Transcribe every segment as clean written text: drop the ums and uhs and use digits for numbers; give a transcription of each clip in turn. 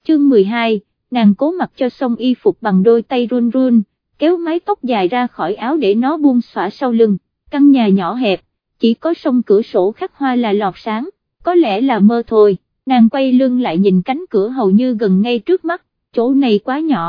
chương 12, nàng cố mặc cho xong y phục bằng đôi tay run run, kéo mái tóc dài ra khỏi áo để nó buông xõa sau lưng. Căn nhà nhỏ hẹp, chỉ có song cửa sổ khắc hoa là lọt sáng, có lẽ là mơ thôi. Nàng quay lưng lại nhìn cánh cửa hầu như gần ngay trước mắt, chỗ này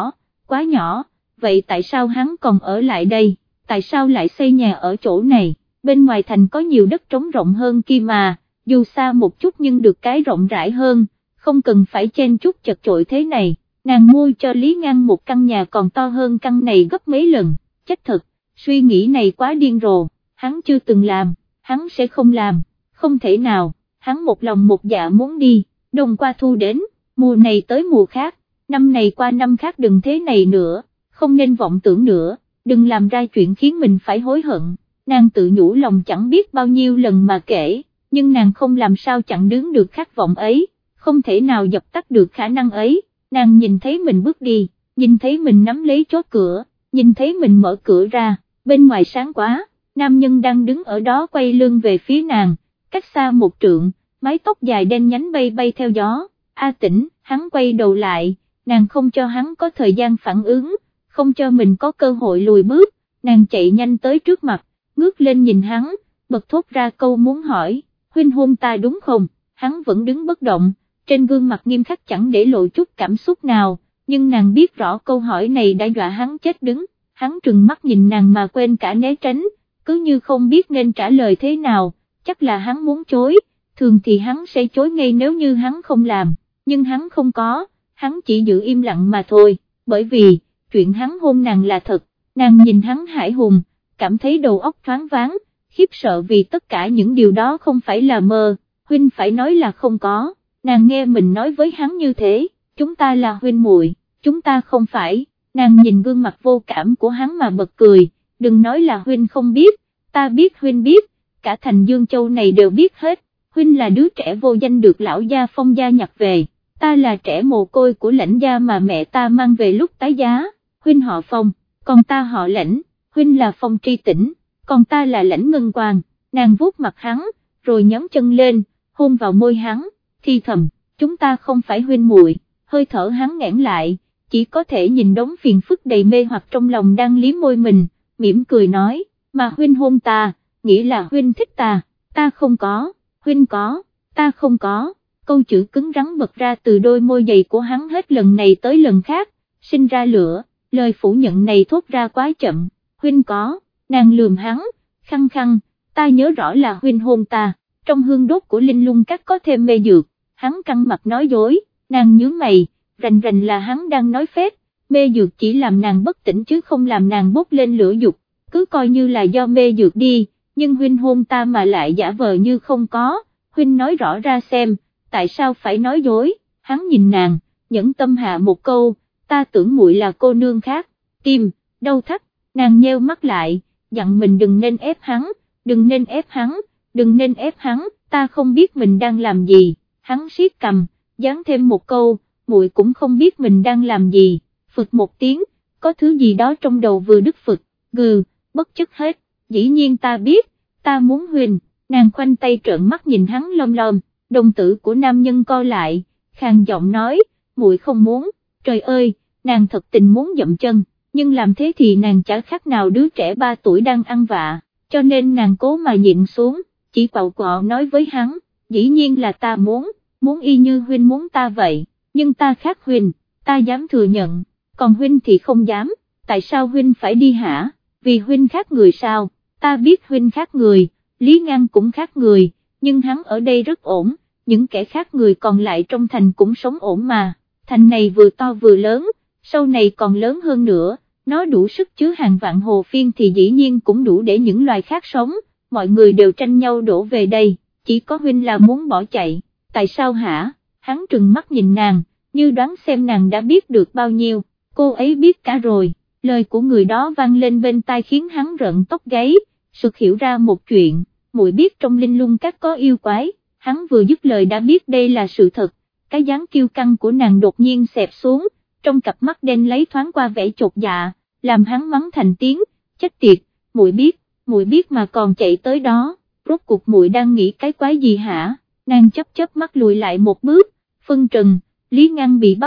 quá nhỏ, vậy tại sao hắn còn ở lại đây, tại sao lại xây nhà ở chỗ này, bên ngoài thành có nhiều đất trống rộng hơn kia mà, dù xa một chút nhưng được cái rộng rãi hơn, không cần phải chen chúc chật chội thế này. Nàng mua cho Lý Ngang một căn nhà còn to hơn căn này gấp mấy lần, chết thật, suy nghĩ này quá điên rồ, hắn chưa từng làm, hắn sẽ không làm, không thể nào, hắn một lòng một dạ muốn đi, đông qua thu đến, mùa này tới mùa khác, năm này qua năm khác, đừng thế này nữa, không nên vọng tưởng nữa, đừng làm ra chuyện khiến mình phải hối hận. Nàng tự nhủ lòng chẳng biết bao nhiêu lần mà kể, nhưng nàng không làm sao chặn đứng được khát vọng ấy, không thể nào dập tắt được khả năng ấy. Nàng nhìn thấy mình bước đi, nhìn thấy mình nắm lấy chốt cửa, nhìn thấy mình mở cửa ra, bên ngoài sáng quá, nam nhân đang đứng ở đó quay lưng về phía nàng, cách xa một trượng, mái tóc dài đen nhánh bay bay theo gió. A Tĩnh, hắn quay đầu lại, nàng không cho hắn có thời gian phản ứng, không cho mình có cơ hội lùi bước, nàng chạy nhanh tới trước mặt, ngước lên nhìn hắn, bật thốt ra câu muốn hỏi, huynh hôn ta đúng không? Hắn vẫn đứng bất động, trên gương mặt nghiêm khắc chẳng để lộ chút cảm xúc nào, nhưng nàng biết rõ câu hỏi này đã dọa hắn chết đứng, hắn trừng mắt nhìn nàng mà quên cả né tránh, cứ như không biết nên trả lời thế nào, chắc là hắn muốn chối, thường thì hắn sẽ chối ngay nếu như hắn không làm, nhưng hắn không có, hắn chỉ giữ im lặng mà thôi, bởi vì, chuyện hắn hôn nàng là thật, nàng nhìn hắn hải hùng, cảm thấy đầu óc thoáng váng, khiếp sợ vì tất cả những điều đó không phải là mơ, huynh phải nói là không có. Nàng nghe mình nói với hắn như thế, chúng ta là huynh muội, chúng ta không phải, nàng nhìn gương mặt vô cảm của hắn mà bật cười, đừng nói là huynh không biết, ta biết huynh biết, cả thành Dương Châu này đều biết hết, huynh là đứa trẻ vô danh được lão gia Phong gia nhặt về, ta là trẻ mồ côi của Lãnh gia mà mẹ ta mang về lúc tái giá, huynh họ Phong, còn ta họ Lãnh, huynh là Phong Tri Tĩnh, còn ta là Lãnh Ngân Quang. Nàng vuốt mặt hắn, rồi nhón chân lên, hôn vào môi hắn, thi thầm, chúng ta không phải huynh muội. Hơi thở hắn nghẹn lại, chỉ có thể nhìn đống phiền phức đầy mê hoặc trong lòng đang liếm môi mình, mỉm cười nói, mà huynh hôn ta, nghĩ là huynh thích ta không có, huynh có, ta không có. Câu chữ cứng rắn bật ra từ đôi môi dày của hắn hết lần này tới lần khác, sinh ra lửa, lời phủ nhận này thốt ra quá chậm, huynh có. Nàng lườm hắn, khăng khăng, ta nhớ rõ là huynh hôn ta, trong hương đốt của Linh Lung Các có thêm mê dược. Hắn căng mặt nói dối, nàng nhướng mày, rành rành là hắn đang nói phét, mê dược chỉ làm nàng bất tỉnh chứ không làm nàng bốc lên lửa dục, cứ coi như là do mê dược đi, nhưng huynh hôn ta mà lại giả vờ như không có, huynh nói rõ ra xem, tại sao phải nói dối. Hắn nhìn nàng, nhẫn tâm hạ một câu, ta tưởng muội là cô nương khác, tim, đau thắt, nàng nheo mắt lại, dặn mình đừng nên ép hắn, đừng nên ép hắn, đừng nên ép hắn, ta không biết mình đang làm gì. Hắn siết cầm, dán thêm một câu, muội cũng không biết mình đang làm gì, phực một tiếng, có thứ gì đó trong đầu vừa đứt phực, gừ, bất chấp hết, dĩ nhiên ta biết, ta muốn huynh. Nàng khoanh tay trợn mắt nhìn hắn lom lom, đồng tử của nam nhân co lại, khàn giọng nói, muội không muốn. Trời ơi, nàng thật tình muốn dậm chân, nhưng làm thế thì nàng chả khác nào đứa trẻ 3 tuổi đang ăn vạ, cho nên nàng cố mà nhịn xuống, chỉ quạo quọ nói với hắn, dĩ nhiên là ta muốn y như huynh muốn ta vậy, nhưng ta khác huynh, ta dám thừa nhận, còn huynh thì không dám. Tại sao huynh phải đi hả? Vì huynh khác người sao? Ta biết huynh khác người, Lý Ngang cũng khác người, nhưng hắn ở đây rất ổn, những kẻ khác người còn lại trong thành cũng sống ổn mà, thành này vừa to vừa lớn, sau này còn lớn hơn nữa, nó đủ sức chứa hàng vạn hồ phiên thì dĩ nhiên cũng đủ để những loài khác sống, mọi người đều tranh nhau đổ về đây, chỉ có huynh là muốn bỏ chạy. Tại sao hả? Hắn trừng mắt nhìn nàng, như đoán xem nàng đã biết được bao nhiêu, cô ấy biết cả rồi. Lời của người đó vang lên bên tai khiến hắn rợn tóc gáy, sực hiểu ra một chuyện, muội biết trong Linh Lung Các có yêu quái. Hắn vừa dứt lời đã biết đây là sự thật, cái dáng kiêu căng của nàng đột nhiên xẹp xuống, trong cặp mắt đen lấy thoáng qua vẻ chột dạ, làm hắn mắng thành tiếng, chết tiệt, muội biết mà còn chạy tới đó, rốt cuộc muội đang nghĩ cái quái gì hả? Nàng chớp chớp mắt lùi lại một bước, phân trần, Lý Ngang bị bắt,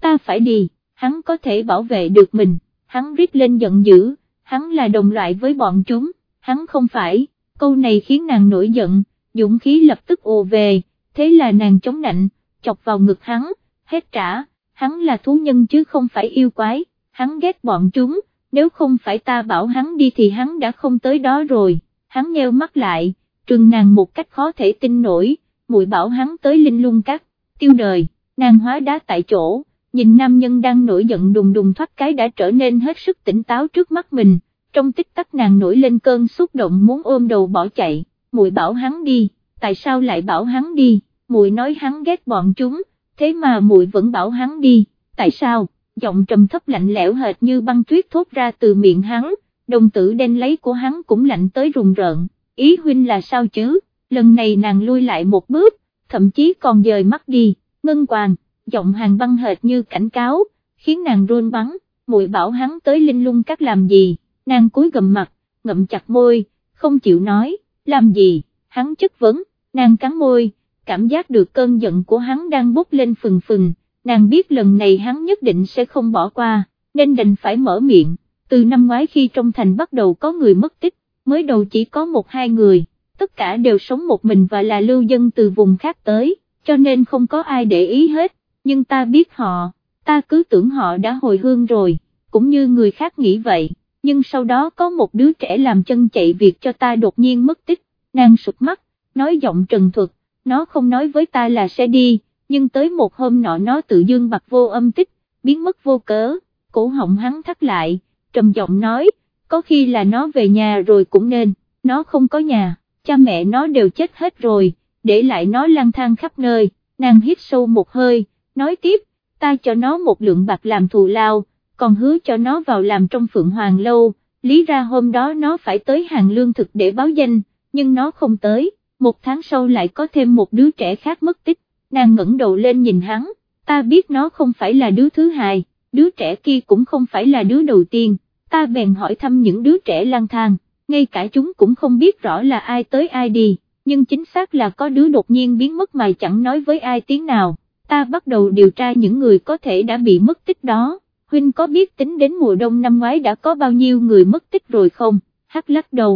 ta phải đi, hắn có thể bảo vệ được mình, hắn rít lên giận dữ, hắn là đồng loại với bọn chúng, hắn không phải, câu này khiến nàng nổi giận, dũng khí lập tức ùa về, thế là nàng chống nạnh, chọc vào ngực hắn, hết trả, hắn là thú nhân chứ không phải yêu quái, hắn ghét bọn chúng, nếu không phải ta bảo hắn đi thì hắn đã không tới đó rồi, hắn nheo mắt lại, trừng nàng một cách khó thể tin nổi, muội bảo hắn tới Linh Lung Các, tiêu đời, nàng hóa đá tại chỗ, nhìn nam nhân đang nổi giận đùng đùng thoát cái đã trở nên hết sức tỉnh táo trước mắt mình, trong tích tắc nàng nổi lên cơn xúc động muốn ôm đầu bỏ chạy, muội bảo hắn đi, tại sao lại bảo hắn đi, muội nói hắn ghét bọn chúng, thế mà muội vẫn bảo hắn đi, tại sao, giọng trầm thấp lạnh lẽo hệt như băng tuyết thốt ra từ miệng hắn, đồng tử đen lấy của hắn cũng lạnh tới rùng rợn, ý huynh là sao chứ, lần này nàng lui lại một bước, thậm chí còn dời mắt đi, Ngân Quàng, giọng Hàn Băng hệt như cảnh cáo, khiến nàng run bắn, muội bảo hắn tới Linh Lung Các làm gì, nàng cúi gằm mặt, ngậm chặt môi, không chịu nói, làm gì, hắn chất vấn, nàng cắn môi, cảm giác được cơn giận của hắn đang bốc lên phừng phừng, nàng biết lần này hắn nhất định sẽ không bỏ qua, nên đành phải mở miệng, từ năm ngoái khi trong thành bắt đầu có người mất tích, mới đầu chỉ có 1-2 người, tất cả đều sống một mình và là lưu dân từ vùng khác tới, cho nên không có ai để ý hết, nhưng ta biết họ, ta cứ tưởng họ đã hồi hương rồi, cũng như người khác nghĩ vậy, nhưng sau đó có một đứa trẻ làm chân chạy việc cho ta đột nhiên mất tích, nàng sụt mắt, nói giọng trần thuật, nó không nói với ta là sẽ đi, nhưng tới một hôm nọ nó tự dưng bặt vô âm tích, biến mất vô cớ, cổ họng hắn thắt lại, trầm giọng nói, có khi là nó về nhà rồi cũng nên, nó không có nhà, cha mẹ nó đều chết hết rồi, để lại nó lang thang khắp nơi, nàng hít sâu một hơi, nói tiếp, ta cho nó 1 lượng bạc làm thù lao, còn hứa cho nó vào làm trong Phượng Hoàng Lâu, lý ra hôm đó nó phải tới hàng lương thực để báo danh, nhưng nó không tới, 1 tháng sau lại có thêm một đứa trẻ khác mất tích, nàng ngẩng đầu lên nhìn hắn, ta biết nó không phải là đứa thứ hai, đứa trẻ kia cũng không phải là đứa đầu tiên, ta bèn hỏi thăm những đứa trẻ lang thang, ngay cả chúng cũng không biết rõ là ai tới ai đi, nhưng chính xác là có đứa đột nhiên biến mất mà chẳng nói với ai tiếng nào, ta bắt đầu điều tra những người có thể đã bị mất tích đó, huynh có biết tính đến mùa đông năm ngoái đã có bao nhiêu người mất tích rồi không, Hắc lắc đầu,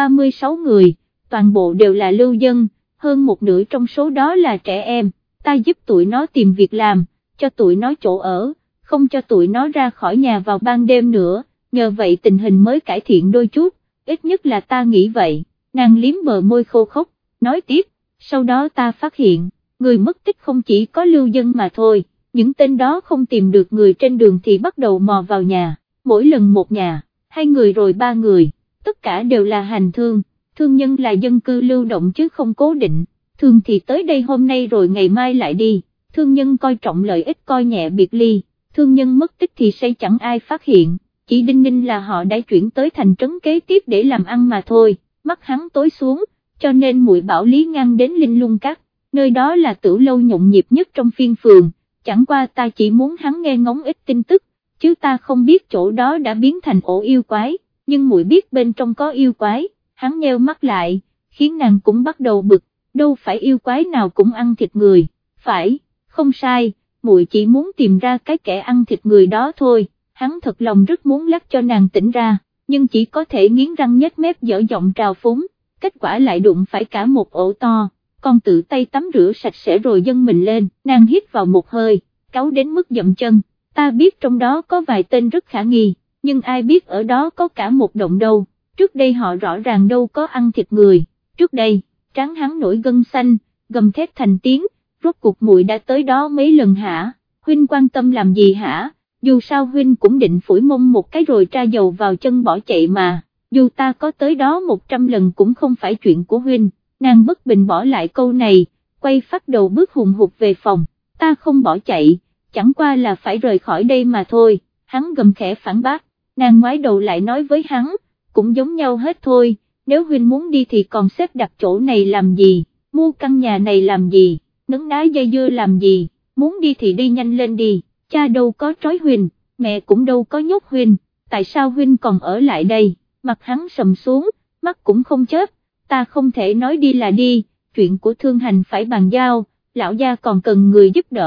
36 người, toàn bộ đều là lưu dân, hơn một nửa trong số đó là trẻ em, ta giúp tụi nó tìm việc làm, cho tụi nó chỗ ở, không cho tụi nó ra khỏi nhà vào ban đêm nữa, nhờ vậy tình hình mới cải thiện đôi chút, ít nhất là ta nghĩ vậy, nàng liếm bờ môi khô khốc, nói tiếp, sau đó ta phát hiện, người mất tích không chỉ có lưu dân mà thôi, những tên đó không tìm được người trên đường thì bắt đầu mò vào nhà, mỗi lần một nhà, 2 người rồi 3 người, tất cả đều là hành thương, thương nhân là dân cư lưu động chứ không cố định, thường thì tới đây hôm nay rồi ngày mai lại đi, thương nhân coi trọng lợi ích coi nhẹ biệt ly, thương nhân mất tích thì sẽ chẳng ai phát hiện, chỉ đinh ninh là họ đã chuyển tới thành trấn kế tiếp để làm ăn mà thôi, mắt hắn tối xuống, cho nên muội bảo Lý Ngang đến Linh Lung Các, nơi đó là tử lâu nhộn nhịp nhất trong phiên phường, chẳng qua ta chỉ muốn hắn nghe ngóng ít tin tức, chứ ta không biết chỗ đó đã biến thành ổ yêu quái, nhưng muội biết bên trong có yêu quái, hắn nheo mắt lại, khiến nàng cũng bắt đầu bực, đâu phải yêu quái nào cũng ăn thịt người, phải, không sai, muội chỉ muốn tìm ra cái kẻ ăn thịt người đó thôi, hắn thật lòng rất muốn lắc cho nàng tỉnh ra, nhưng chỉ có thể nghiến răng nhếch mép dở giọng trào phúng, kết quả lại đụng phải cả một ổ to, con tự tay tắm rửa sạch sẽ rồi dâng mình lên, nàng hít vào một hơi, cáu đến mức dậm chân, ta biết trong đó có vài tên rất khả nghi, nhưng ai biết ở đó có cả một động đâu, trước đây họ rõ ràng đâu có ăn thịt người, trước đây, trán hắn nổi gân xanh, gầm thét thành tiếng, rốt cuộc muội đã tới đó mấy lần hả, huynh quan tâm làm gì hả, dù sao huynh cũng định phủi mông một cái rồi tra dầu vào chân bỏ chạy mà, dù ta có tới đó 100 lần cũng không phải chuyện của huynh, nàng bất bình bỏ lại câu này, quay phát đầu bước hùng hục về phòng, ta không bỏ chạy, chẳng qua là phải rời khỏi đây mà thôi, hắn gầm khẽ phản bác, nàng ngoái đầu lại nói với hắn, cũng giống nhau hết thôi, nếu huynh muốn đi thì còn xếp đặt chỗ này làm gì, mua căn nhà này làm gì, nấn ná dây dưa làm gì, muốn đi thì đi nhanh lên đi, cha đâu có trói huynh, mẹ cũng đâu có nhốt huynh, tại sao huynh còn ở lại đây, mặt hắn sầm xuống, mắt cũng không chớp, ta không thể nói đi là đi, chuyện của Thương Hành phải bàn giao, lão gia còn cần người giúp đỡ,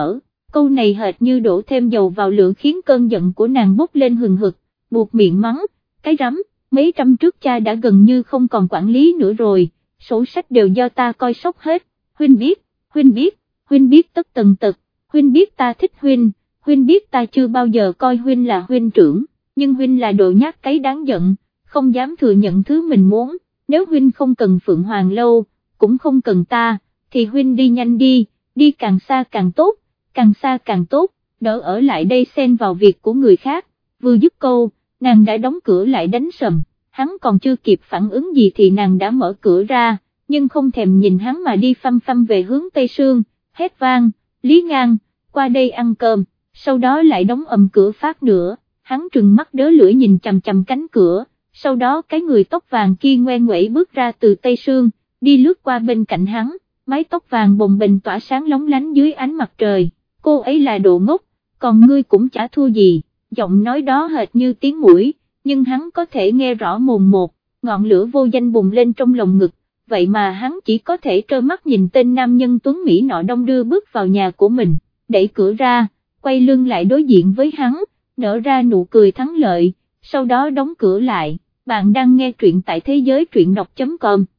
câu này hệt như đổ thêm dầu vào lửa khiến cơn giận của nàng bốc lên hừng hực, buộc miệng mắng, cái rắm, mấy năm trước cha đã gần như không còn quản lý nữa rồi, sổ sách đều do ta coi sóc hết, huynh biết tất tần tật, huynh biết ta thích huynh biết ta chưa bao giờ coi huynh là huynh trưởng, nhưng huynh là đồ nhát cái đáng giận, không dám thừa nhận thứ mình muốn, nếu huynh không cần Phượng Hoàng Lâu, cũng không cần ta, thì huynh đi nhanh đi càng xa càng tốt, càng xa càng tốt, đỡ ở lại đây xen vào việc của người khác, vừa dứt câu, nàng đã đóng cửa lại đánh sầm, hắn còn chưa kịp phản ứng gì thì nàng đã mở cửa ra, nhưng không thèm nhìn hắn mà đi phăm phăm về hướng Tây Sương, hét vang, Lý Ngang, qua đây ăn cơm, sau đó lại đóng ầm cửa phát nữa, hắn trừng mắt đớ lưỡi nhìn chằm chằm cánh cửa, sau đó cái người tóc vàng kia ngoe nguẩy bước ra từ Tây Sương, đi lướt qua bên cạnh hắn, mái tóc vàng bồng bềnh tỏa sáng lóng lánh dưới ánh mặt trời, cô ấy là đồ ngốc, còn ngươi cũng chả thua gì, giọng nói đó hệt như tiếng mũi, nhưng hắn có thể nghe rõ mồn một, ngọn lửa vô danh bùng lên trong lồng ngực, vậy mà hắn chỉ có thể trơ mắt nhìn tên nam nhân tuấn Mỹ nọ đong đưa bước vào nhà của mình, đẩy cửa ra, quay lưng lại đối diện với hắn, nở ra nụ cười thắng lợi, sau đó đóng cửa lại. Bạn đang nghe truyện tại thế giới truyện đọc.com